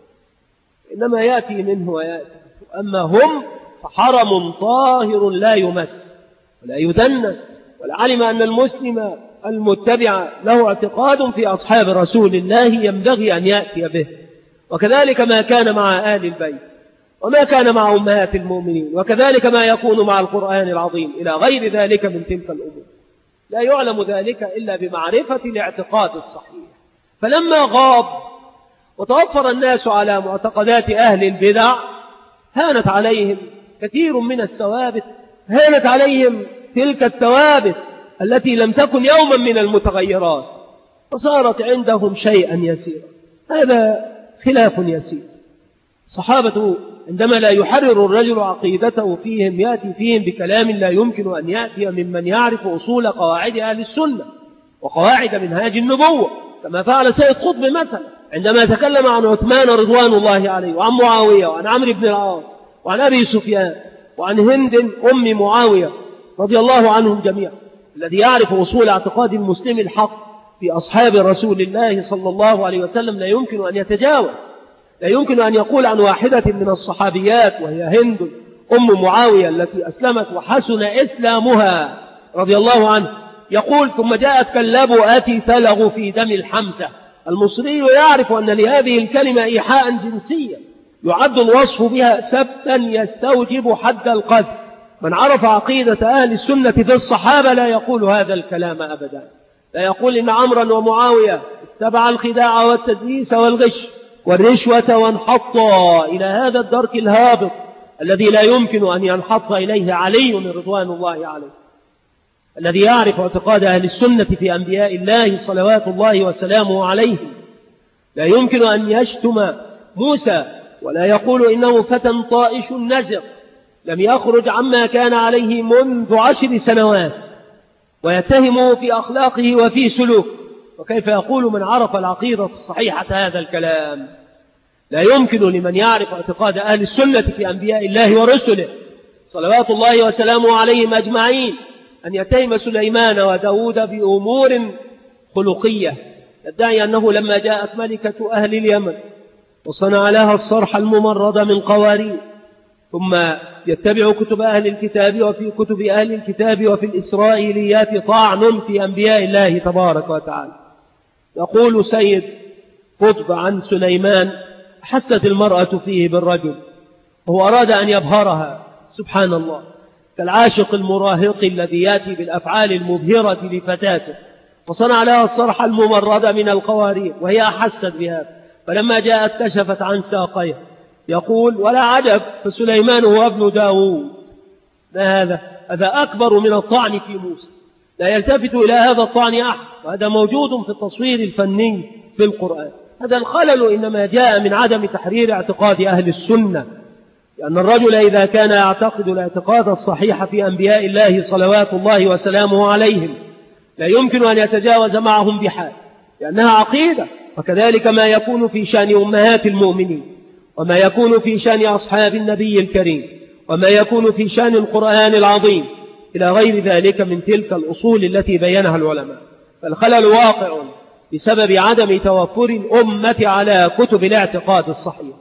B: إنما يأتي منه ويأتي، أما هم فحرم طاهر لا يمس ولا يدنس. ولعلم أن المسلم المتبع له اعتقاد في أصحاب رسول الله ينبغي أن يأتي به، وكذلك ما كان مع آل البيت وما كان مع أمهات المؤمنين، وكذلك ما يكون مع القرآن العظيم إلى غير ذلك من تلك الأمور. لا يعلم ذلك إلا بمعرفة الاعتقاد الصحيح. فلما غاب وتوفر الناس على معتقدات أهل البدع هانت عليهم كثير من الثوابت، هانت عليهم تلك الثوابت التي لم تكن يوما من المتغيرات، وصارت عندهم شيئا يسيرا. هذا خلاف يسير. الصحابة عندما لا يحرر الرجل عقيدته فيهم يأتي فيهم بكلام لا يمكن أن يأتي ممن يعرف أصول قواعد أهل السنة وقواعد منهاج النبوة، كما فعل سيد قطب مثلا عندما تكلم عن عثمان رضوان الله عليه، وعن معاوية، وعن عمرو بن العاص، وعن أبي سفيان، وعن هند أم معاوية رضي الله عنهم جميعا. الذي يعرف أصول اعتقاد المسلم الحق في أصحاب رسول الله صلى الله عليه وسلم لا يمكن أن يتجاوز، لا يمكن أن يقول عن واحدة من الصحابيات وهي هند أم معاوية التي أسلمت وحسن إسلامها رضي الله عنه، يقول: ثم جاءت كاللبؤة تلغ في دم الحمسة. المصري يعرف أن لهذه الكلمة إيحاء جنسيا يعد الوصف بها سبتا يستوجب حد القذف. من عرف عقيدة أهل السنة في الصحابة لا يقول هذا الكلام أبدا، لا يقول إن عمرا ومعاوية اتبع الخداع والتدليس والغش والرشوة وانحطا إلى هذا الدرك الهابط الذي لا يمكن أن ينحط إليه علي رضوان الله عليه، الذي يعرف اعتقاد أهل السنة في أنبياء الله صلوات الله وسلامه عليهم. لا يمكن أن يشتم موسى ولا يقول إنه فتى طائش نزق لم يخرج عما كان عليه منذ عشر سنوات، ويتهمه في أخلاقه وفي سلوك. وكيف يقول من عرف العقيدة الصحيحة هذا الكلام؟ لا يمكن لمن يعرف اعتقاد أهل السنة في أنبياء الله ورسله صلوات الله وسلامه عليهم أجمعين أن يتهم سليمان وداود بأمور خلقية. يدعي أنه لما جاءت ملكة أهل اليمن وصنع لها الصرح الممرد من قوارير، ثم يتبع كتب أهل الكتاب، وفي كتب أهل الكتاب وفي الإسرائيليات طعن في أنبياء الله تبارك وتعالى. يقول سيد قطب عن سليمان: حست المرأة فيه بالرجل وهو أراد أن يبهرها، سبحان الله، كالعاشق المراهق الذي يأتي بالأفعال المبهرة لفتاته، وصنع لها الصرح الممرد من القوارير وهي أحست بهذا، فلما جاءت كشفت عن ساقيها. يقول: ولا عجب، فسليمان هو ابن داود. ما هذا؟ هذا أكبر من الطعن في موسى، لا يلتفت إلى هذا الطعن أحد، وهذا موجود في التصوير الفني في القرآن. هذا الخلل إنما جاء من عدم تحرير اعتقاد أهل السنة، لأن الرجل إذا كان يعتقد الاعتقاد الصحيح في أنبياء الله صلوات الله وسلامه عليهم لا يمكن أن يتجاوز معهم بحال، لأنها عقيدة. وكذلك ما يكون في شأن أمهات المؤمنين، وما يكون في شأن أصحاب النبي الكريم، وما يكون في شأن القرآن العظيم، إلى غير ذلك من تلك الأصول التي بينها العلماء. فالخلل واقع بسبب عدم توفر الأمة على كتب الاعتقاد الصحيح.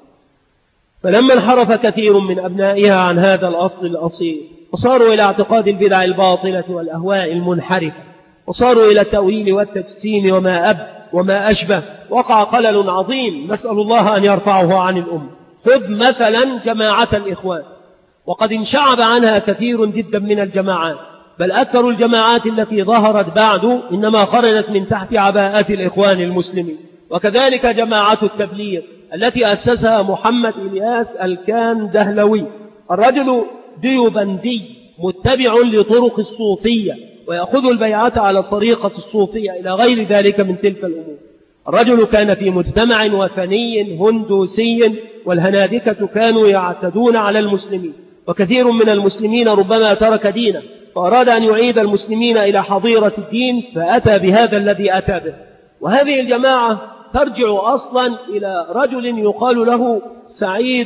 B: فلما انحرف كثير من أبنائها عن هذا الأصل الأصيل وصاروا إلى اعتقاد البدع الباطلة والأهواء المنحرفة، وصاروا إلى التأويل والتجسيم وما أب وما أشبه، وقع خلل عظيم نسأل الله أن يرفعه عن الأمة. خذ مثلا جماعة الإخوان، وقد انشعب عنها كثير جدا من الجماعات، بل أكثر الجماعات التي ظهرت بعد إنما خرجت من تحت عباءات الإخوان المسلمين. وكذلك جماعة التبليغ التي أسسها محمد إلياس الكان دهلوي، الرجل ديوبندي متبع لطرق الصوفية ويأخذ البيعة على الطريقة الصوفية إلى غير ذلك من تلك الأمور. الرجل كان في مجتمع وثني هندوسي، والهنادكة كانوا يعتدون على المسلمين، وكثير من المسلمين ربما ترك دينه فأراد أن يعيد المسلمين إلى حظيرة الدين، فأتى بهذا الذي أتى به. وهذه الجماعة ترجع أصلا إلى رجل يقال له سعيد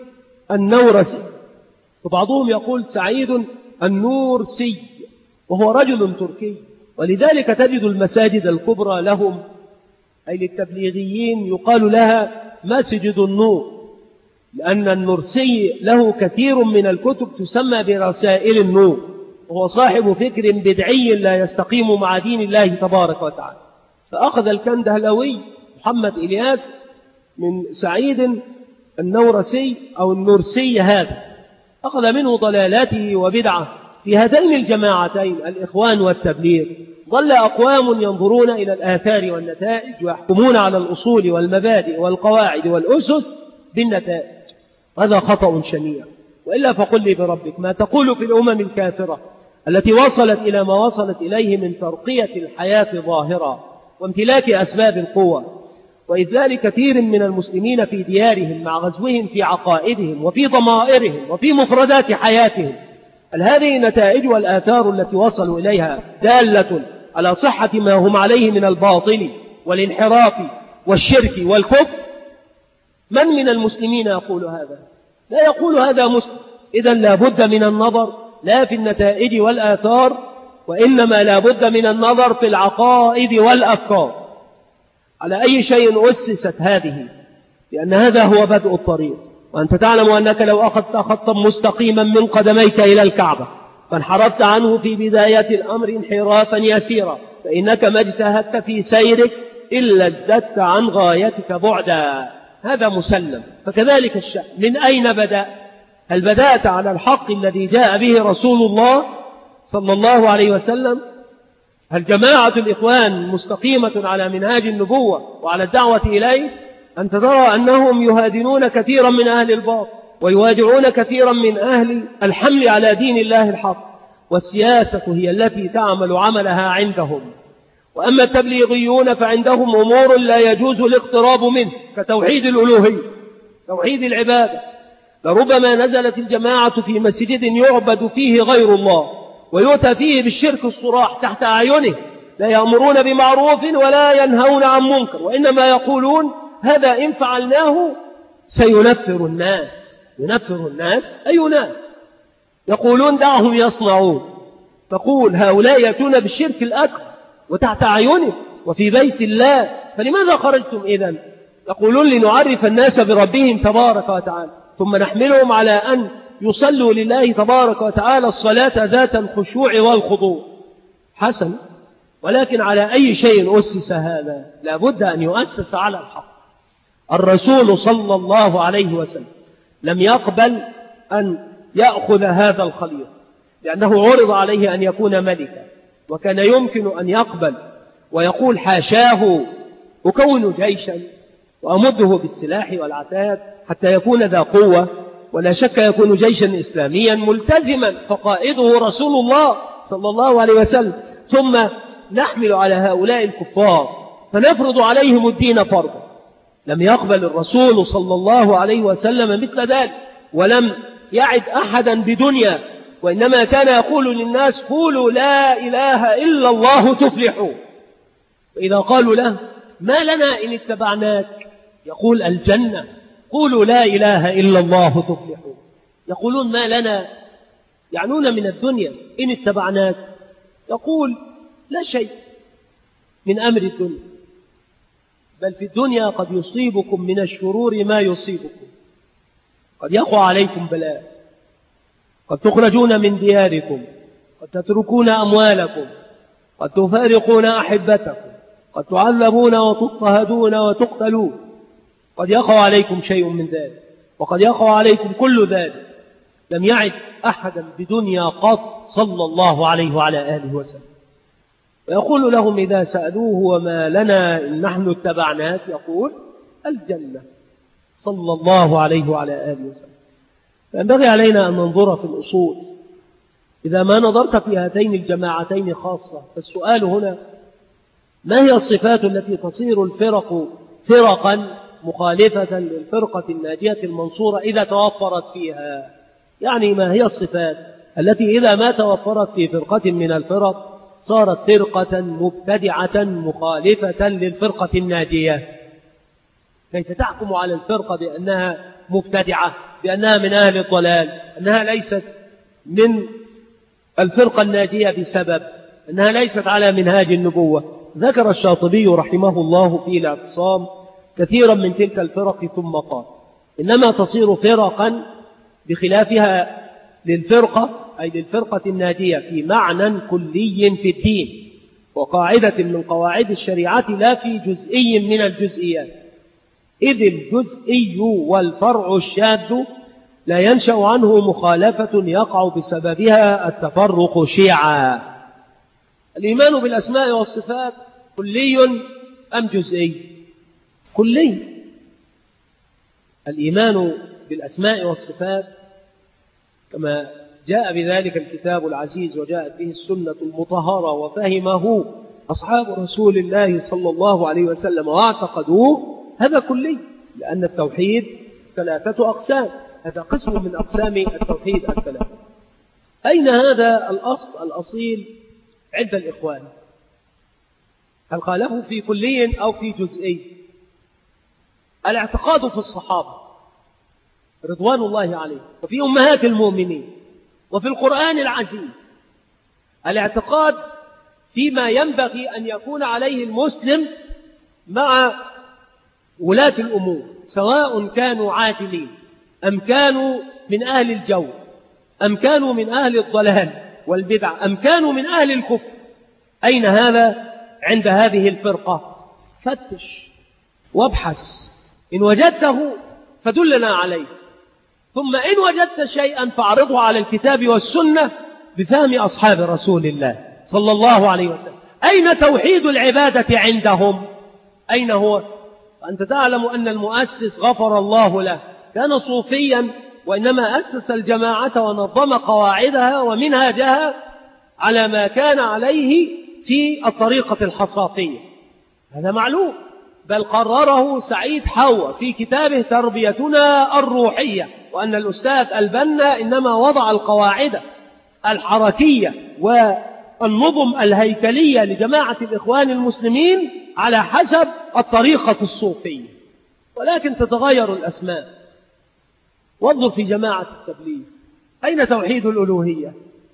B: النورسي، وبعضهم يقول سعيد النورسي، وهو رجل تركي. ولذلك تجد المساجد الكبرى لهم أي للتبليغيين يقال لها مسجد النور، لأن النورسي له كثير من الكتب تسمى برسائل النور، وهو صاحب فكر بدعي لا يستقيم مع دين الله تبارك وتعالى. فأخذ الكندهلوي محمد إلياس من سعيد النورسي أو النورسي هذا، أخذ منه ضلالاته وبدعه في هاتين الجماعتين الإخوان والتبليغ. ظل أقوام ينظرون إلى الآثار والنتائج ويحكمون على الأصول والمبادئ والقواعد والأسس بالنتائج، هذا خطأ شنيع. وإلا فقل لي بربك ما تقول في الأمم الكافرة التي وصلت إلى ما وصلت إليه من ترقية الحياة ظاهرة وامتلاك أسباب القوة، وإذلال كثير من المسلمين في ديارهم مع غزوهم في عقائدهم وفي ضمائرهم وفي مفردات حياتهم. هل هذه النتائج والآثار التي وصلوا إليها دالة على صحة ما هم عليه من الباطل والانحراف والشرك والكفر؟ من من المسلمين يقول هذا؟ لا يقول هذا مسلم. إذن لا بد من النظر لا في النتائج والآثار، وإنما لا بد من النظر في العقائد والأفكار. على أي شيء أسست هذه؟ لأن هذا هو بدء الطريق. وأنت تعلم أنك لو أخذت خطا مستقيما من قدميك إلى الكعبة فانحرفت عنه في بداية الأمر انحرافا يسيرا، فإنك ما اجتهدت في سيرك إلا ازددت عن غايتك بعدا، هذا مسلم. فكذلك الشأن. من أين بدأ؟ هل بدأت على الحق الذي جاء به رسول الله صلى الله عليه وسلم؟ هل جماعة الإخوان مستقيمة على منهاج النبوة وعلى الدعوة إليه؟ أنت ترى أنهم يهادنون كثيرا من أهل الباطل، ويوادعون كثيرا من أهل الحمل على دين الله الحق، والسياسة هي التي تعمل عملها عندهم. وأما التبليغيون فعندهم أمور لا يجوز الاقتراب منه كتوحيد الألوهية، توحيد العبادة. لربما نزلت الجماعة في مسجد يعبد فيه غير الله ويؤتى فيه بالشرك الصراح تحت أعينه، لا يأمرون بمعروف ولا ينهون عن منكر، وإنما يقولون هذا إن فعلناه سينفر الناس. ينفر الناس أي ناس؟ يقولون دعهم يصنعون. تقول هؤلاء يأتون بالشرك الأكبر وتحت أعينه وفي بيت الله، فلماذا خرجتم إذن؟ يقولون لنعرف الناس بربهم تبارك وتعالى، ثم نحملهم على أن يصلوا لله تبارك وتعالى الصلاة ذات الخشوع والخضوع. حسن، ولكن على أي شيء أسس هذا؟ لا بد أن يؤسس على الحق. الرسول صلى الله عليه وسلم لم يقبل أن يأخذ هذا الخليط، لأنه عرض عليه أن يكون ملكا، وكان يمكن أن يقبل ويقول حاشاه أكون جيشا وأمده بالسلاح والعتاد حتى يكون ذا قوة، ولا شك يكون جيشا إسلاميا ملتزما فقائده رسول الله صلى الله عليه وسلم، ثم نحمل على هؤلاء الكفار فنفرض عليهم الدين فرضا. لم يقبل الرسول صلى الله عليه وسلم مثل ذلك، ولم يعد أحدا بدنيا، وإنما كان يقول للناس قولوا لا إله إلا الله تفلحوا. وإذا قالوا له ما لنا إن اتبعناك يقول الجنة. قولوا لا إله إلا الله تفلحوا. يقولون ما لنا، يعنون من الدنيا، إن اتبعناك يقول لا شيء من أمر الدنيا، بل في الدنيا قد يصيبكم من الشرور ما يصيبكم، قد يقع عليكم بلاء، قد تخرجون من دياركم، قد تتركون أموالكم، قد تفارقون أحبتكم، قد تعذبون وتضطهدون وتقتلون، قد يقع عليكم شيء من ذلك، وقد يقع عليكم كل ذلك. لم يعد أحدا بدنيا قط صلى الله عليه وعلى آله وسلم. ويقول لهم إذا سألوه وما لنا إن نحن اتبعناك يقول الجنة صلى الله عليه وعلى آله وسلم. فينبغي علينا أن ننظر في الأصول. إذا ما نظرت في هاتين الجماعتين خاصة، فالسؤال هنا ما هي الصفات التي تصير الفرق فرقا مخالفة للفرقة الناجية المنصورة إذا توفرت فيها؟ يعني ما هي الصفات التي إذا ما توفرت في فرقة من الفرق صارت فرقة مبتدعة مخالفة للفرقة الناجية؟ كيف تحكم على الفرقة بأنها مبتدعة، بأنها من أهل الضلال، أنها ليست من الفرقة الناجية بسبب أنها ليست على منهاج النبوة؟ ذكر الشاطبي رحمه الله في الاعتصام كثيرا من تلك الفرق ثم قال إنما تصير فرقا بخلافها للفرقة، أي للفرقة الناجية، في معنى كلي في الدين وقاعدة من قواعد الشريعة لا في جزئي من الجزئيات، إذ الجزئي والفرع الشاذ لا ينشأ عنه مخالفة يقع بسببها التفرق شيعا. الإيمان بالأسماء والصفات كلي أم جزئي؟ كلي. الإيمان بالأسماء والصفات كما جاء بذلك الكتاب العزيز وجاءت به السنة المطهرة وفهمه أصحاب رسول الله صلى الله عليه وسلم واعتقدوه، هذا كلي، لأن التوحيد ثلاثة أقسام، هذا قسم من أقسام التوحيد الثلاثة. أين هذا الأصل الأصيل عند الإخوان؟ هل خالفوا في كلي أو في جزئي؟ الاعتقاد في الصحابة رضوان الله عليه وفي أمهات المؤمنين وفي القرآن العزيز، الاعتقاد فيما ينبغي أن يكون عليه المسلم مع ولاة الأمور، سواء كانوا عادلين أم كانوا من أهل الجور أم كانوا من أهل الضلال والبدع أم كانوا من أهل الكفر. أين هذا عند هذه الفرقة؟ فتش وابحث، إن وجدته فدلنا عليه، ثم إن وجدت شيئا فاعرضه على الكتاب والسنة بفهم أصحاب رسول الله صلى الله عليه وسلم. أين توحيد العبادة عندهم؟ أين هو؟ وأنت تعلم أن المؤسس غفر الله له كان صوفيا وإنما أسس الجماعة ونظم قواعدها ومنهاجها على ما كان عليه في الطريقة الحصافية. هذا معلوم، بل قرره سعيد حوا في كتابه تربيتنا الروحية، وأن الأستاذ البنا إنما وضع القواعد الحركية والنظم الهيكلية لجماعة الإخوان المسلمين على حسب الطريقة الصوفية، ولكن تتغير الأسماء. وانظر في جماعة التبليغ، أين توحيد الألوهية؟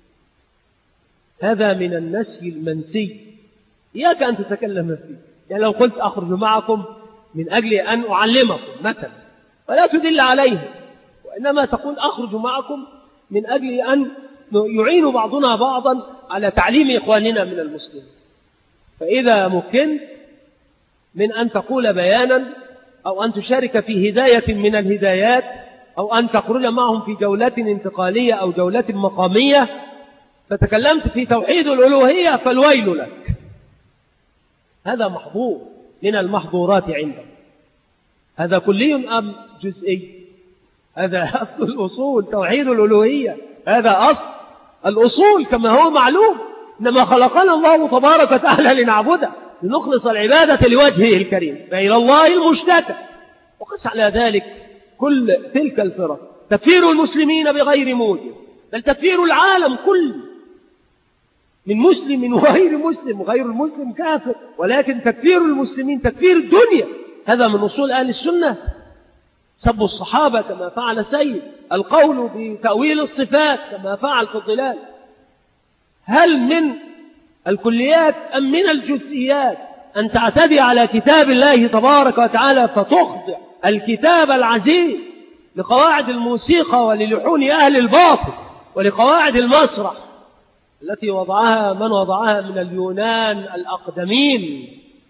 B: هذا من النسي المنسي، إياك أن تتكلم فيه. يعني لو قلت أخرج معكم من أجل أن أعلمكم مثلا، ولا تدل عليه، وإنما تقول أخرج معكم من أجل أن يعين بعضنا بعضا على تعليم إخواننا من المسلمين. فإذا ممكن من أن تقول بيانا أو أن تشارك في هداية من الهدايات أو أن تخرج معهم في جولات انتقالية أو جولات مقامية فتكلمت في توحيد الألوهية فالويل لك. هذا محظور من المحظورات عندك. هذا كلي أم جزئي؟ هذا أصل الأصول، توحيد الألوهية هذا أصل الأصول كما هو معلوم. إنما خلقنا الله تبارك وتعالى لنعبده، لنخلص العبادة لوجهه الكريم، فإلى الله المشتكى. وقس على ذلك كل تلك الفرق، تكفير المسلمين بغير موجب، بل تكفير العالم كله من مسلم وغير مسلم، وغير المسلم كافر، ولكن تكفير المسلمين تكفير الدنيا. هذا من أصول أهل السنة. سب الصحابة كما فعل سيد، القول بتأويل الصفات كما فعل في الظلال. هل من الكليات أم من الجزئيات أن تعتدي على كتاب الله تبارك وتعالى فتخضع الكتاب العزيز لقواعد الموسيقى وللحون أهل الباطل ولقواعد المسرح التي وضعها من وضعها من اليونان الأقدمين،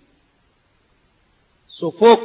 B: سوفوكل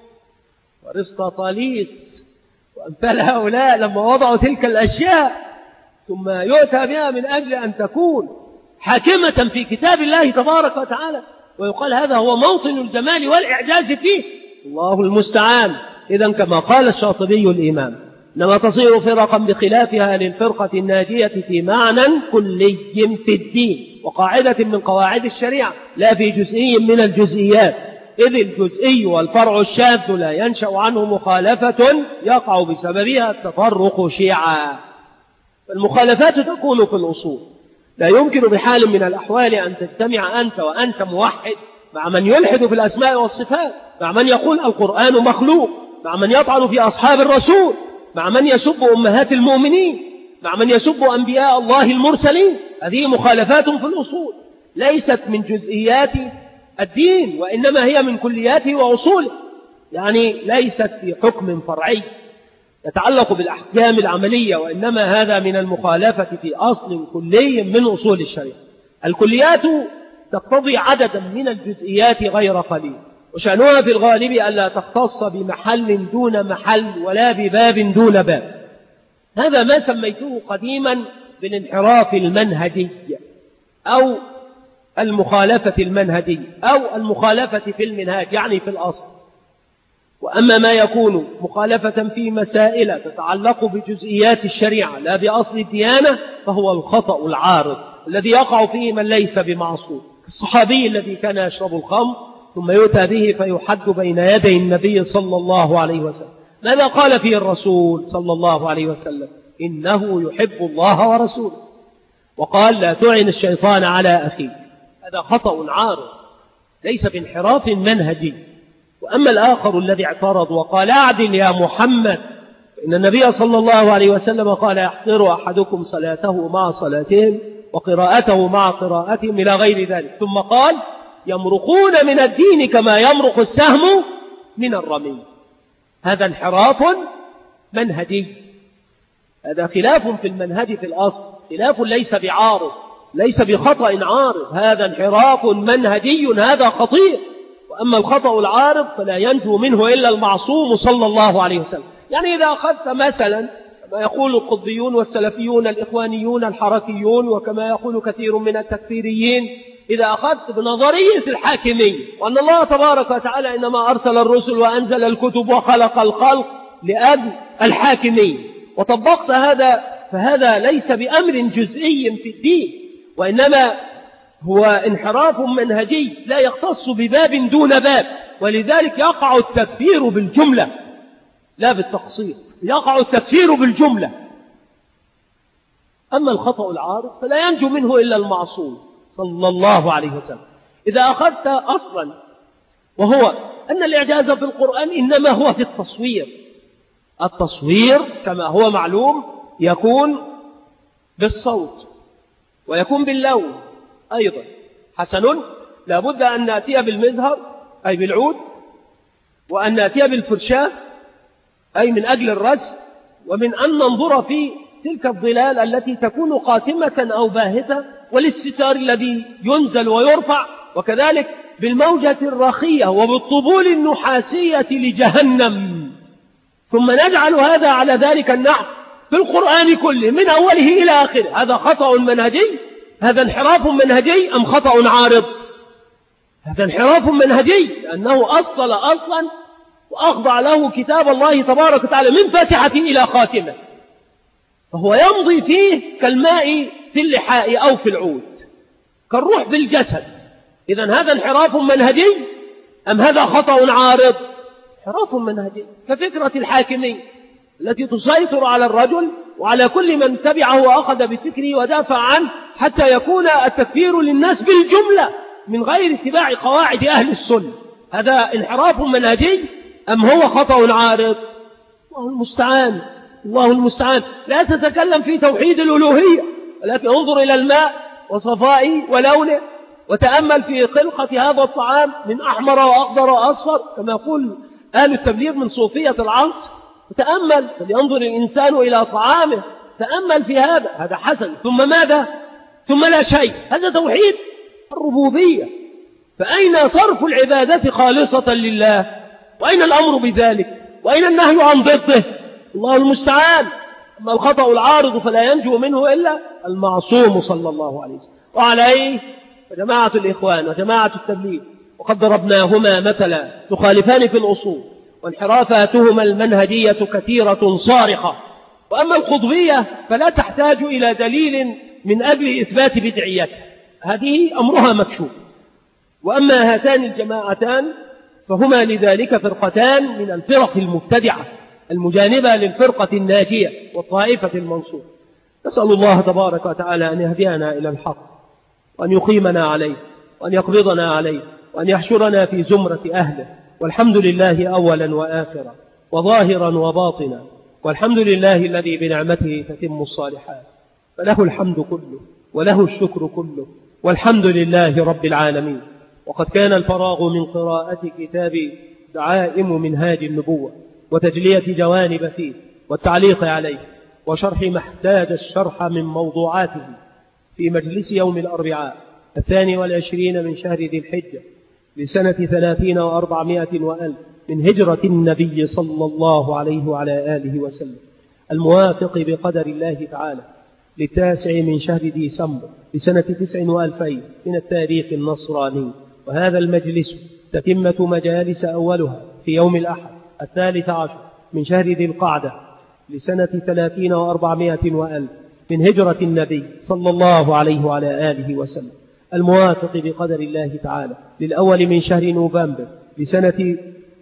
B: وأرسطاطاليس وأمثال هؤلاء، لما وضعوا تلك الأشياء ثم يؤتى بها من أجل أن تكون حاكمة في كتاب الله تبارك وتعالى، ويقال هذا هو موطن الجمال والإعجاز فيه. الله المستعان. إذن كما قال الشاطبي الإمام: إنما تصير فرقا بخلافها للفرقة الناجية في معنى كلي في الدين وقاعدة من قواعد الشريعة، لا في جزئي من الجزئيات، إذ الجزئي والفرع الشاذ لا ينشأ عنه مخالفة يقع بسببها التفرق شيعا. فالمخالفات تكون في الأصول. لا يمكن بحال من الأحوال أن تجتمع أنت وأنت موحد مع من يلحد في الأسماء والصفات، مع من يقول القرآن مخلوق، مع من يطعن في أصحاب الرسول، مع من يسب أمهات المؤمنين، مع من يسب أنبياء الله المرسلين. هذه مخالفات في الأصول، ليست من جزئيات الدين، وإنما هي من كلياته وأصوله، يعني ليست في حكم فرعي يتعلق بالأحكام العملية، وإنما هذا من المخالفة في أصل كلي من أصول الشريعة. الكليات تقتضي عددا من الجزئيات غير قليل، وشأنها في الغالب ألا تختص بمحل دون محل ولا بباب دون باب. هذا ما سميته قديما بالانحراف المنهجي أو المخالفة المنهجية أو المخالفة في المنهاج، يعني في الأصل. وأما ما يكون مخالفة في مسائل تتعلق بجزئيات الشريعة لا بأصل الديانة فهو الخطأ العارض الذي يقع فيه من ليس بمعصوم، الصحابي الذي كان يشرب الخمر ثم يؤتى به فيحد بين يدي النبي صلى الله عليه وسلم. ماذا قال فيه الرسول صلى الله عليه وسلم؟ إنه يحب الله ورسوله، وقال لا تعن الشيطان على أخيك. هذا خطأ عارض ليس بانحراف منهجي. وأما الآخر الذي اعترض وقال أعدل يا محمد، إن النبي صلى الله عليه وسلم قال يحقر أحدكم صلاته مع صلاتهم وقراءته مع قراءتهم إلى غير ذلك، ثم قال يمرقون من الدين كما يمرق السهم من الرمي. هذا انحراف منهجي، هذا خلاف في المنهج في الأصل، خلاف ليس بعارض، ليس بخطأ عارض، هذا انحراف منهجي، هذا خطير. وأما الخطأ العارض فلا ينجو منه إلا المعصوم صلى الله عليه وسلم. يعني إذا أخذت مثلا كما يقول القطبيون والسلفيون الإخوانيون الحركيون، وكما يقول كثير من التكفيريين، إذا أخذت بنظرية الحاكمية وأن الله تبارك وتعالى إنما أرسل الرسل وأنزل الكتب وخلق الخلق لأجل الحاكمية، وطبقت هذا فهذا ليس بأمر جزئي في الدين، وإنما هو انحراف منهجي لا يختص بباب دون باب، ولذلك يقع التكفير بالجملة لا بالتقصير، يقع التكفير بالجملة. أما الخطأ العارض فلا ينجو منه إلا المعصوم صلى الله عليه وسلم. إذا أخذت أصلا وهو أن الإعجاز في القرآن إنما هو في التصوير، التصوير كما هو معلوم يكون بالصوت ويكون باللون أيضا. حسن، لابد أن نأتي بالمزهر أي بالعود، وأن نأتي بالفرشاة أي من أجل الرسم، ومن أن ننظر في تلك الظلال التي تكون قاتمة أو باهتة، والاستتار الذي ينزل ويرفع، وكذلك بالموجة الرخية وبالطبول النحاسية لجهنم. ثم نجعل هذا على ذلك النحو في القرآن كله من أوله إلى آخره. هذا خطأ منهجي؟ هذا انحراف منهجي أم خطأ عارض؟ هذا انحراف منهجي، لأنه أصل أصلا وأخضع له كتاب الله تبارك وتعالى من فاتحة إلى خاتمة، فهو يمضي فيه كالماء في اللحاء أو في العود، كالروح في الجسد. إذن هذا انحراف منهجي أم هذا خطأ عارض؟ انحراف منهجي، كفكرة الحاكمين التي تسيطر على الرجل وعلى كل من تبعه وأخذ بفكره ودافع عنه، حتى يكون التكفير للناس بالجملة من غير اتباع قواعد أهل السنة. هذا انحراف منهجي أم هو خطأ عارض؟ الله المستعان، الله المستعان. لا تتكلم في توحيد الألوهية، ولكن انظر إلى الماء وصفائه ولونه، وتأمل في خلقة هذا الطعام من أحمر وأخضر وأصفر كما يقول أهل التبليغ من صوفية العصر. وتأمل، فلينظر الإنسان إلى طعامه، تأمل في هذا، هذا حسن. ثم ماذا؟ ثم لا شيء، هذا توحيد الربوبية. فأين صرف العبادة خالصة لله؟ وأين الأمر بذلك؟ وأين النهي عن ضده؟ الله المستعان. أما الخطأ العارض فلا ينجو منه إلا المعصوم صلى الله عليه وسلم. وعليه فجماعة الإخوان وجماعة التبليغ وقد ضربناهما مثلا تخالفان في الأصول، وانحرافاتهما المنهجية كثيرة صارخة. وأما القطبية فلا تحتاج إلى دليل من أجل إثبات بدعيتها، هذه أمرها مكشوف. وأما هاتان الجماعتان فهما لذلك فرقتان من الفرق المبتدعة المجانبة للفرقة الناجية والطائفة المنصورة. نسأل الله تبارك وتعالى أن يهدينا إلى الحق، وأن يقيمنا عليه، وأن يقبضنا عليه، وأن يحشرنا في زمرة أهله. والحمد لله أولا وآخرا وظاهرا وباطنا، والحمد لله الذي بنعمته تتم الصالحات، فله الحمد كله وله الشكر كله، والحمد لله رب العالمين. وقد كان الفراغ من قراءة كتاب دعائم منهاج النبوة وتجلية جوانب فيه والتعليق عليه وشرح ما احتاج الشرح من موضوعاته في مجلس يوم الأربعاء الثاني والعشرين من شهر ذي الحجة لسنة ثلاثين وأربعمائة وألف من هجرة النبي صلى الله عليه وعلى آله وسلم، الموافق بقدر الله تعالى للتاسع من شهر ديسمبر لسنة تسع وألفين من التاريخ النصراني. وهذا المجلس تتمة مجالس أولها في يوم الأحد الثالث عشر من شهر ذي القعدة لسنة ثلاثين وأربعمائة وألف من هجرة النبي صلى الله عليه وعلى آله وسلم، الموافق بقدر الله تعالى للأول من شهر نوفمبر لسنة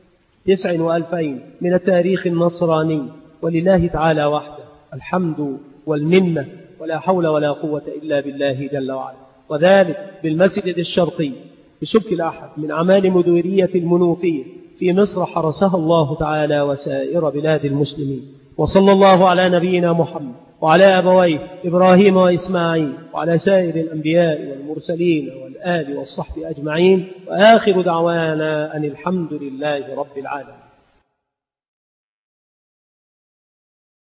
B: تسع وألفين من التاريخ النصراني. ولله تعالى وحده الحمد والمنة، ولا حول ولا قوة إلا بالله جل وعلا. وذلك بالمسجد الشرقي بسبك الأحد من أعمال مديرية المنوفية في مصر، حرسها الله تعالى وسائر بلاد المسلمين. وصلى الله على نبينا محمد وعلى أبويه إبراهيم وإسماعيل وعلى سائر الأنبياء والمرسلين والآل والصحب أجمعين، وآخر دعوانا أن الحمد لله رب العالمين.